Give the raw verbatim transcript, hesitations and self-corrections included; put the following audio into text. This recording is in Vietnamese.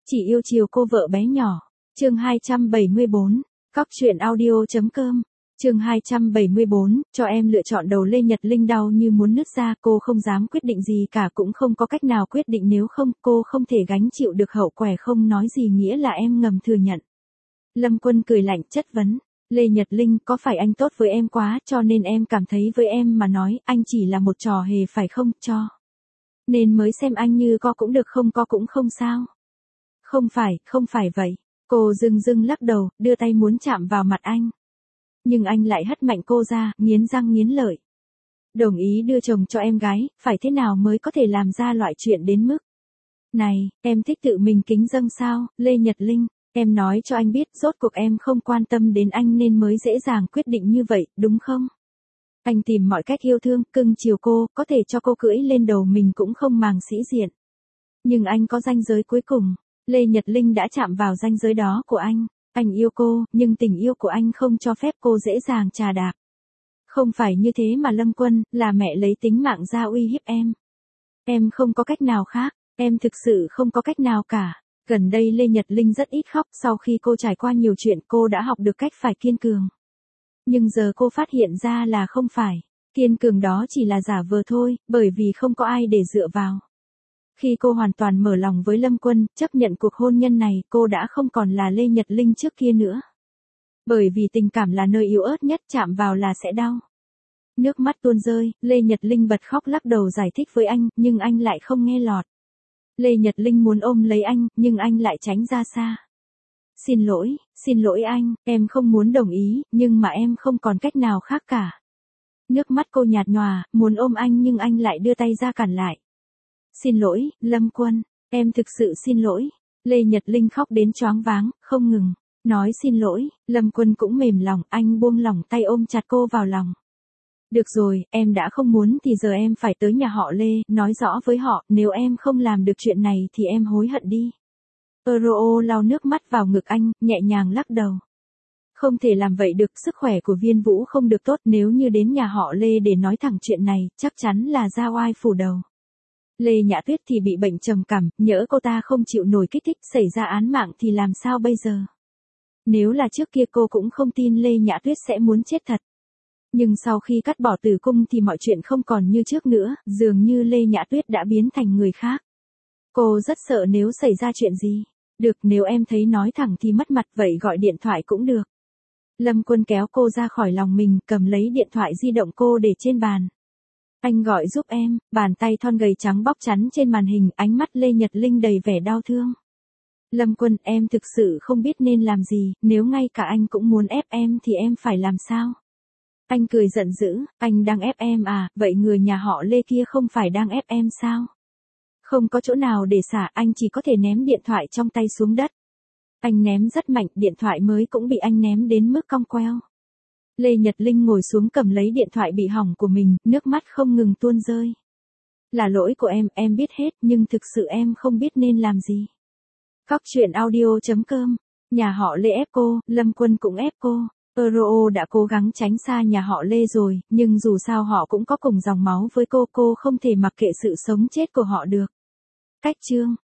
Chỉ yêu chiều cô vợ bé nhỏ. Chương hai trăm bảy mươi bốn. Cóc truyện audio.com. Chương hai trăm bảy mươi bốn, cho em lựa chọn đầu Lê Nhật Linh đau như muốn nứt ra, cô không dám quyết định gì cả, cũng không có cách nào quyết định, nếu không, cô không thể gánh chịu được hậu quả. Không nói gì nghĩa là em ngầm thừa nhận. Lâm Quân cười lạnh chất vấn, Lê Nhật Linh, có phải anh tốt với em quá, cho nên em cảm thấy với em mà nói, anh chỉ là một trò hề phải không, cho nên mới xem anh như có cũng được, không có cũng không sao. Không phải, không phải vậy. Cô dưng dưng lắc đầu, đưa tay muốn chạm vào mặt anh. Nhưng anh lại hất mạnh cô ra, nghiến răng nghiến lợi. Đồng ý đưa chồng cho em gái, phải thế nào mới có thể làm ra loại chuyện đến mức này? Em thích tự mình kính dâng sao, Lê Nhật Linh? Em nói cho anh biết, rốt cuộc em không quan tâm đến anh nên mới dễ dàng quyết định như vậy, đúng không? Anh tìm mọi cách yêu thương, cưng chiều cô, có thể cho cô cưỡi lên đầu mình cũng không màng sĩ diện. Nhưng anh có ranh giới cuối cùng. Lê Nhật Linh đã chạm vào ranh giới đó của anh. Anh yêu cô, nhưng tình yêu của anh không cho phép cô dễ dàng chà đạp. Không phải như thế mà Lâm Quân, là mẹ lấy tính mạng ra uy hiếp em. Em không có cách nào khác, em thực sự không có cách nào cả. Gần đây Lê Nhật Linh rất ít khóc, sau khi cô trải qua nhiều chuyện cô đã học được cách phải kiên cường. Nhưng giờ cô phát hiện ra là không phải. Kiên cường đó chỉ là giả vờ thôi, bởi vì không có ai để dựa vào. Khi cô hoàn toàn mở lòng với Lâm Quân, chấp nhận cuộc hôn nhân này, cô đã không còn là Lê Nhật Linh trước kia nữa. Bởi vì tình cảm là nơi yếu ớt nhất, chạm vào là sẽ đau. Nước mắt tuôn rơi, Lê Nhật Linh bật khóc lắc đầu giải thích với anh, nhưng anh lại không nghe lọt. Lê Nhật Linh muốn ôm lấy anh, nhưng anh lại tránh ra xa. Xin lỗi, xin lỗi anh, em không muốn đồng ý, nhưng mà em không còn cách nào khác cả. Nước mắt cô nhạt nhòa, muốn ôm anh nhưng anh lại đưa tay ra cản lại. Xin lỗi, Lâm Quân, em thực sự xin lỗi. Lê Nhật Linh khóc đến choáng váng, không ngừng. Nói xin lỗi, Lâm Quân cũng mềm lòng, anh buông lỏng tay ôm chặt cô vào lòng. Được rồi, em đã không muốn thì giờ em phải tới nhà họ Lê, nói rõ với họ, nếu em không làm được chuyện này thì em hối hận đi. Euro lau nước mắt vào ngực anh, nhẹ nhàng lắc đầu. Không thể làm vậy được, sức khỏe của Viên Vũ không được tốt, nếu như đến nhà họ Lê để nói thẳng chuyện này, chắc chắn là ra oai phủ đầu. Lê Nhã Tuyết thì bị bệnh trầm cảm, nhỡ cô ta không chịu nổi kích thích xảy ra án mạng thì làm sao bây giờ? Nếu là trước kia cô cũng không tin Lê Nhã Tuyết sẽ muốn chết thật. Nhưng sau khi cắt bỏ tử cung thì mọi chuyện không còn như trước nữa, dường như Lê Nhã Tuyết đã biến thành người khác. Cô rất sợ nếu xảy ra chuyện gì. Được, nếu em thấy nói thẳng thì mất mặt, vậy gọi điện thoại cũng được. Lâm Quân kéo cô ra khỏi lòng mình, cầm lấy điện thoại di động cô để trên bàn. Anh gọi giúp em, bàn tay thon gầy trắng bóc chắn trên màn hình, ánh mắt Lê Nhật Linh đầy vẻ đau thương. Lâm Quân, em thực sự không biết nên làm gì, nếu ngay cả anh cũng muốn ép em thì em phải làm sao? Anh cười giận dữ, anh đang ép em à, vậy người nhà họ Lê kia không phải đang ép em sao? Không có chỗ nào để xả, anh chỉ có thể ném điện thoại trong tay xuống đất. Anh ném rất mạnh, điện thoại mới cũng bị anh ném đến mức cong queo. Lê Nhật Linh ngồi xuống cầm lấy điện thoại bị hỏng của mình, nước mắt không ngừng tuôn rơi. Là lỗi của em, em biết hết, nhưng thực sự em không biết nên làm gì. Cóc truyện audio.com. Nhà họ Lê ép cô, Lâm Quân cũng ép cô. Euro đã cố gắng tránh xa nhà họ Lê rồi, nhưng dù sao họ cũng có cùng dòng máu với cô, cô không thể mặc kệ sự sống chết của họ được. Cách chương.